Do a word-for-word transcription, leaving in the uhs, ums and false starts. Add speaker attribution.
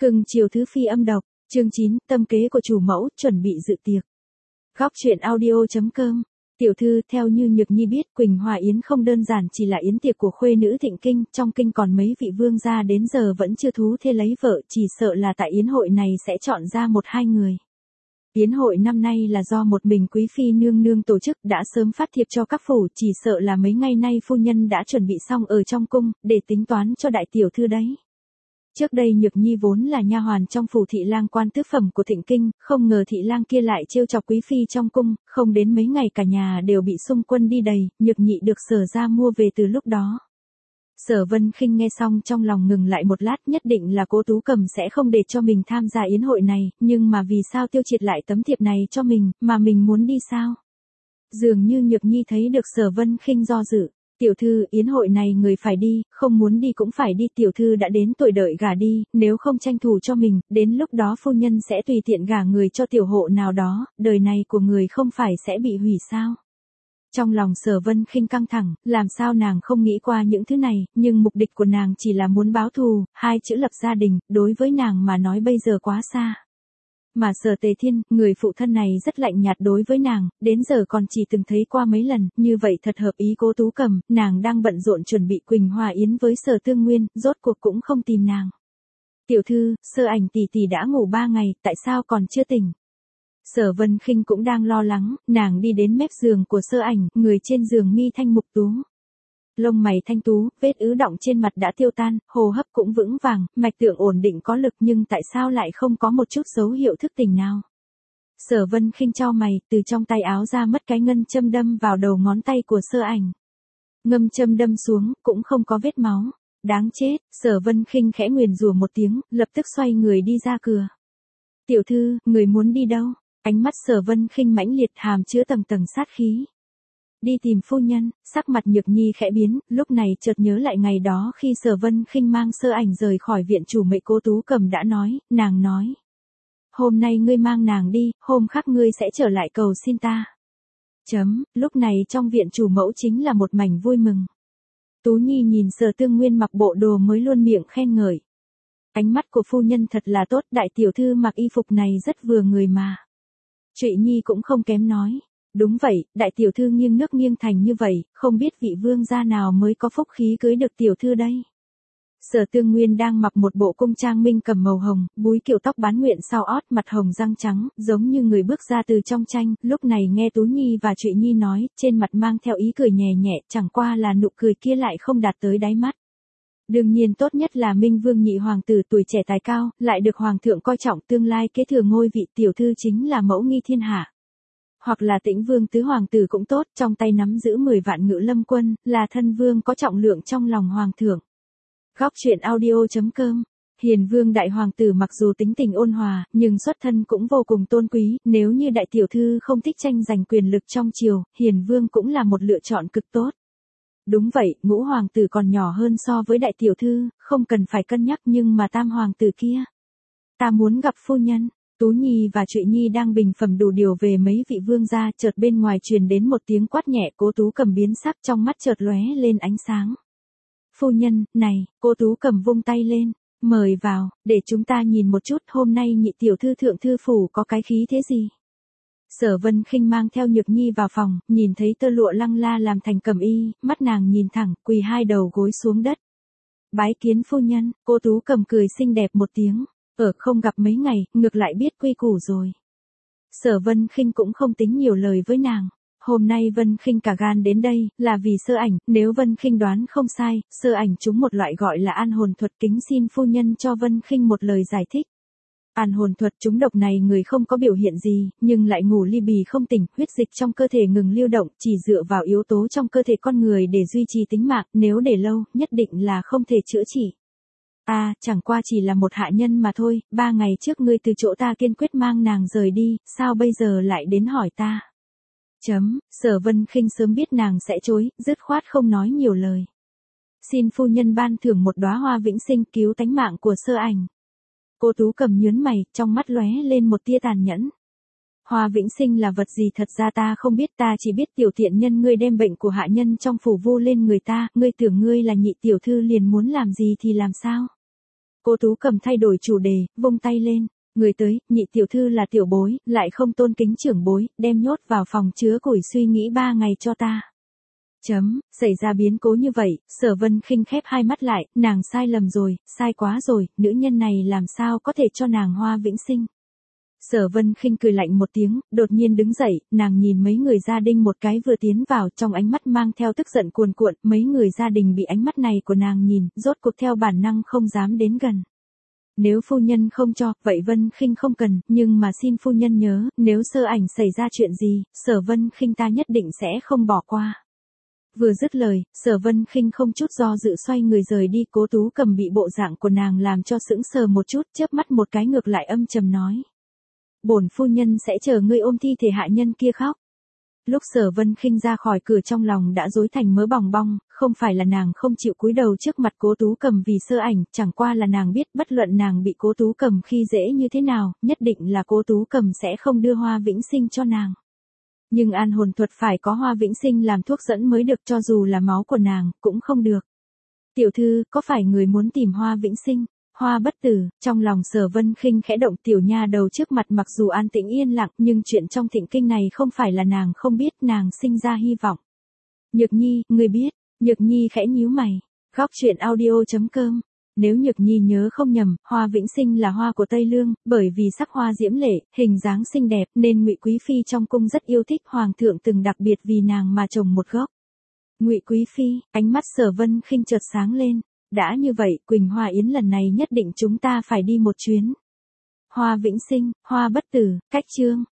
Speaker 1: Cưng chiều thứ phi âm độc, chương chín, tâm kế của chủ mẫu, chuẩn bị dự tiệc. Góc truyện audio chấm com. Tiểu thư, theo như Nhược Nhi biết, Quỳnh Hoa Yến không đơn giản chỉ là yến tiệc của khuê nữ thịnh kinh, trong kinh còn mấy vị vương gia đến giờ vẫn chưa thú thê lấy vợ, chỉ sợ là tại yến hội này sẽ chọn ra một hai người. Yến hội năm nay là do một mình quý phi nương nương tổ chức, đã sớm phát thiệp cho các phủ, chỉ sợ là mấy ngày nay phu nhân đã chuẩn bị xong ở trong cung, để tính toán cho đại tiểu thư đấy. Trước đây Nhược Nhi vốn là nha hoàn trong phủ thị lang quan tứ phẩm của thịnh kinh, không ngờ thị lang kia lại trêu chọc quý phi trong cung, không đến mấy ngày cả nhà đều bị xung quân đi đầy, Nhược Nhị được Sở ra mua về từ lúc đó. Sở Vân Khinh nghe xong trong lòng ngừng lại một lát, nhất định là Cố Tú Cầm sẽ không để cho mình tham gia yến hội này, nhưng mà vì sao Tiêu Triệt lại tấm thiệp này cho mình, mà mình muốn đi sao? Dường như Nhược Nhi thấy được Sở Vân Khinh do dự. Tiểu thư, yến hội này người phải đi, không muốn đi cũng phải đi, tiểu thư đã đến tuổi đợi gả đi, nếu không tranh thủ cho mình, đến lúc đó phu nhân sẽ tùy tiện gả người cho tiểu hộ nào đó, đời này của người không phải sẽ bị hủy sao? Trong lòng Sở Vân Khinh căng thẳng, làm sao nàng không nghĩ qua những thứ này, nhưng mục đích của nàng chỉ là muốn báo thù, hai chữ lập gia đình, đối với nàng mà nói bây giờ quá xa. Mà Sở Tề Thiên, người phụ thân này rất lạnh nhạt đối với nàng, đến giờ còn chỉ từng thấy qua mấy lần, như vậy thật hợp ý Cố Tú Cầm, nàng đang bận rộn chuẩn bị Quỳnh Hoa Yến với Sở Tương Nguyên, rốt cuộc cũng không tìm nàng. Tiểu thư, Sơ Ảnh tỷ tỷ đã ngủ ba ngày, tại sao còn chưa tỉnh? Sở Vân Khinh cũng đang lo lắng, nàng đi đến mép giường của Sơ Ảnh, người trên giường mi thanh mục tú. Lông mày thanh tú, vết ứ đọng trên mặt đã tiêu tan, hô hấp cũng vững vàng, mạch tượng ổn định có lực, nhưng tại sao lại không có một chút dấu hiệu thức tỉnh nào? Sở Vân Khinh chau mày, từ trong tay áo ra mất cái ngân châm đâm vào đầu ngón tay của Sơ Ảnh. Ngâm châm đâm xuống, cũng không có vết máu. Đáng chết, Sở Vân Khinh khẽ nguyền rủa một tiếng, lập tức xoay người đi ra cửa. Tiểu thư, người muốn đi đâu? Ánh mắt Sở Vân Khinh mãnh liệt, hàm chứa tầng tầng sát khí. Đi tìm phu nhân. Sắc mặt Nhược Nhi khẽ biến, lúc này chợt nhớ lại ngày đó khi Sở Vân Khinh mang Sơ Ảnh rời khỏi viện chủ mệ Cố Tú Cầm đã nói, nàng nói. Hôm nay ngươi mang nàng đi, hôm khác ngươi sẽ trở lại cầu xin ta. Chấm, lúc này trong viện chủ mẫu chính là một mảnh vui mừng. Tú Nhi nhìn Sở Tương Nguyên mặc bộ đồ mới luôn miệng khen ngợi. Ánh mắt của phu nhân thật là tốt, đại tiểu thư mặc y phục này rất vừa người mà. Trụy Nhi cũng không kém nói. Đúng vậy, đại tiểu thư nghiêng nước nghiêng thành như vậy, không biết vị vương gia nào mới có phúc khí cưới được tiểu thư đây. Sở Tương Nguyên đang mặc một bộ cung trang minh cầm màu hồng, búi kiệu tóc bán nguyện sau ót, mặt hồng răng trắng, giống như người bước ra từ trong tranh, lúc này nghe Tú Nhi và Trụy Nhi nói, trên mặt mang theo ý cười nhẹ nhẹ, chẳng qua là nụ cười kia lại không đạt tới đáy mắt. Đương nhiên tốt nhất là Minh Vương nhị hoàng tử tuổi trẻ tài cao, lại được hoàng thượng coi trọng, tương lai kế thừa ngôi vị tiểu thư chính là mẫu nghi thiên hạ. Hoặc là Tĩnh Vương tứ hoàng tử cũng tốt, trong tay nắm giữ mười vạn ngự lâm quân, là thân vương có trọng lượng trong lòng hoàng thượng. Góc truyện audio chấm com. Hiền Vương đại hoàng tử mặc dù tính tình ôn hòa, nhưng xuất thân cũng vô cùng tôn quý, nếu như đại tiểu thư không thích tranh giành quyền lực trong triều, Hiền Vương cũng là một lựa chọn cực tốt. Đúng vậy, ngũ hoàng tử còn nhỏ hơn so với đại tiểu thư, không cần phải cân nhắc, nhưng mà tam hoàng tử kia. Ta muốn gặp phu nhân. Tú Nhi và Trụy Nhi đang bình phẩm đủ điều về mấy vị vương gia, chợt bên ngoài truyền đến một tiếng quát nhẹ, Cố Tú Cầm biến sắc, trong mắt chợt lóe lên ánh sáng. Phu nhân, này, Cố Tú Cầm vung tay lên, mời vào, để chúng ta nhìn một chút, hôm nay nhị tiểu thư thượng thư phủ có cái khí thế gì? Sở Vân Khinh mang theo Nhược Nhi vào phòng, nhìn thấy tơ lụa lăng la làm thành cẩm y, mắt nàng nhìn thẳng, quỳ hai đầu gối xuống đất. Bái kiến phu nhân. Cố Tú Cầm cười xinh đẹp một tiếng. Ở không gặp mấy ngày, ngược lại biết quy củ rồi. Sở Vân Khinh cũng không tính nhiều lời với nàng. Hôm nay Vân Khinh cả gan đến đây, là vì Sơ Ảnh, nếu Vân Khinh đoán không sai, Sơ Ảnh trúng một loại gọi là an hồn thuật, kính xin phu nhân cho Vân Khinh một lời giải thích. An hồn thuật trúng độc này người không có biểu hiện gì, nhưng lại ngủ ly bì không tỉnh, huyết dịch trong cơ thể ngừng lưu động, chỉ dựa vào yếu tố trong cơ thể con người để duy trì tính mạng, nếu để lâu, nhất định là không thể chữa trị. À, chẳng qua chỉ là một hạ nhân mà thôi, ba ngày trước ngươi từ chỗ ta kiên quyết mang nàng rời đi, sao bây giờ lại đến hỏi ta? Chấm, Sở Vân Khinh sớm biết nàng sẽ chối, dứt khoát không nói nhiều lời. Xin phu nhân ban thưởng một đóa hoa vĩnh sinh cứu tánh mạng của Sơ Ảnh. Cố Tú Cầm nhướng mày, trong mắt lóe lên một tia tàn nhẫn. Hoa vĩnh sinh là vật gì, thật ra ta không biết, ta chỉ biết tiểu thiện nhân ngươi đem bệnh của hạ nhân trong phủ vu lên người ta, ngươi tưởng ngươi là nhị tiểu thư liền muốn làm gì thì làm sao? Cố Tú Cầm thay đổi chủ đề, vung tay lên, người tới, nhị tiểu thư là tiểu bối, lại không tôn kính trưởng bối, đem nhốt vào phòng chứa củi suy nghĩ ba ngày cho ta. Chấm, xảy ra biến cố như vậy, Sở Vân Khinh khép hai mắt lại, nàng sai lầm rồi, sai quá rồi, nữ nhân này làm sao có thể cho nàng Hoa Vĩnh Sinh. Sở Vân Khinh cười lạnh một tiếng, đột nhiên đứng dậy, nàng nhìn mấy người gia đình một cái vừa tiến vào, trong ánh mắt mang theo tức giận cuồn cuộn, mấy người gia đình bị ánh mắt này của nàng nhìn, rốt cuộc theo bản năng không dám đến gần. Nếu phu nhân không cho, vậy Vân Khinh không cần, nhưng mà xin phu nhân nhớ, nếu Sơ Ảnh xảy ra chuyện gì, Sở Vân Khinh ta nhất định sẽ không bỏ qua. Vừa dứt lời, Sở Vân Khinh không chút do dự xoay người rời đi, Cố Tú Cầm bị bộ dạng của nàng làm cho sững sờ một chút, chớp mắt một cái ngược lại âm trầm nói. Bổn phu nhân sẽ chờ ngươi ôm thi thể hạ nhân kia khóc. Lúc Sở Vân Khinh ra khỏi cửa trong lòng đã rối thành mớ bòng bong, không phải là nàng không chịu cúi đầu trước mặt Cố Tú Cầm vì Sơ Ảnh, chẳng qua là nàng biết bất luận nàng bị Cố Tú Cầm khi dễ như thế nào, nhất định là Cố Tú Cầm sẽ không đưa Hoa Vĩnh Sinh cho nàng. Nhưng an hồn thuật phải có Hoa Vĩnh Sinh làm thuốc dẫn mới được, cho dù là máu của nàng, cũng không được. Tiểu thư, có phải người muốn tìm Hoa Vĩnh Sinh? Hoa bất tử, trong lòng Sở Vân Khinh khẽ động, tiểu nha đầu trước mặt mặc dù an tĩnh yên lặng, nhưng chuyện trong thịnh kinh này không phải là nàng không biết, nàng sinh ra hy vọng. Nhược Nhi, người biết, Nhược Nhi khẽ nhíu mày. Góc truyện audio chấm com. Nếu Nhược Nhi nhớ không nhầm, Hoa Vĩnh Sinh là hoa của Tây Lương, bởi vì sắc hoa diễm lệ, hình dáng xinh đẹp, nên Ngụy Quý phi trong cung rất yêu thích, hoàng thượng từng đặc biệt vì nàng mà trồng một gốc. Ngụy Quý phi, ánh mắt Sở Vân Khinh chợt sáng lên. Đã như vậy, Quỳnh Hoa Yến lần này nhất định chúng ta phải đi một chuyến. Hoa Vĩnh Sinh, Hoa bất tử, cách chương.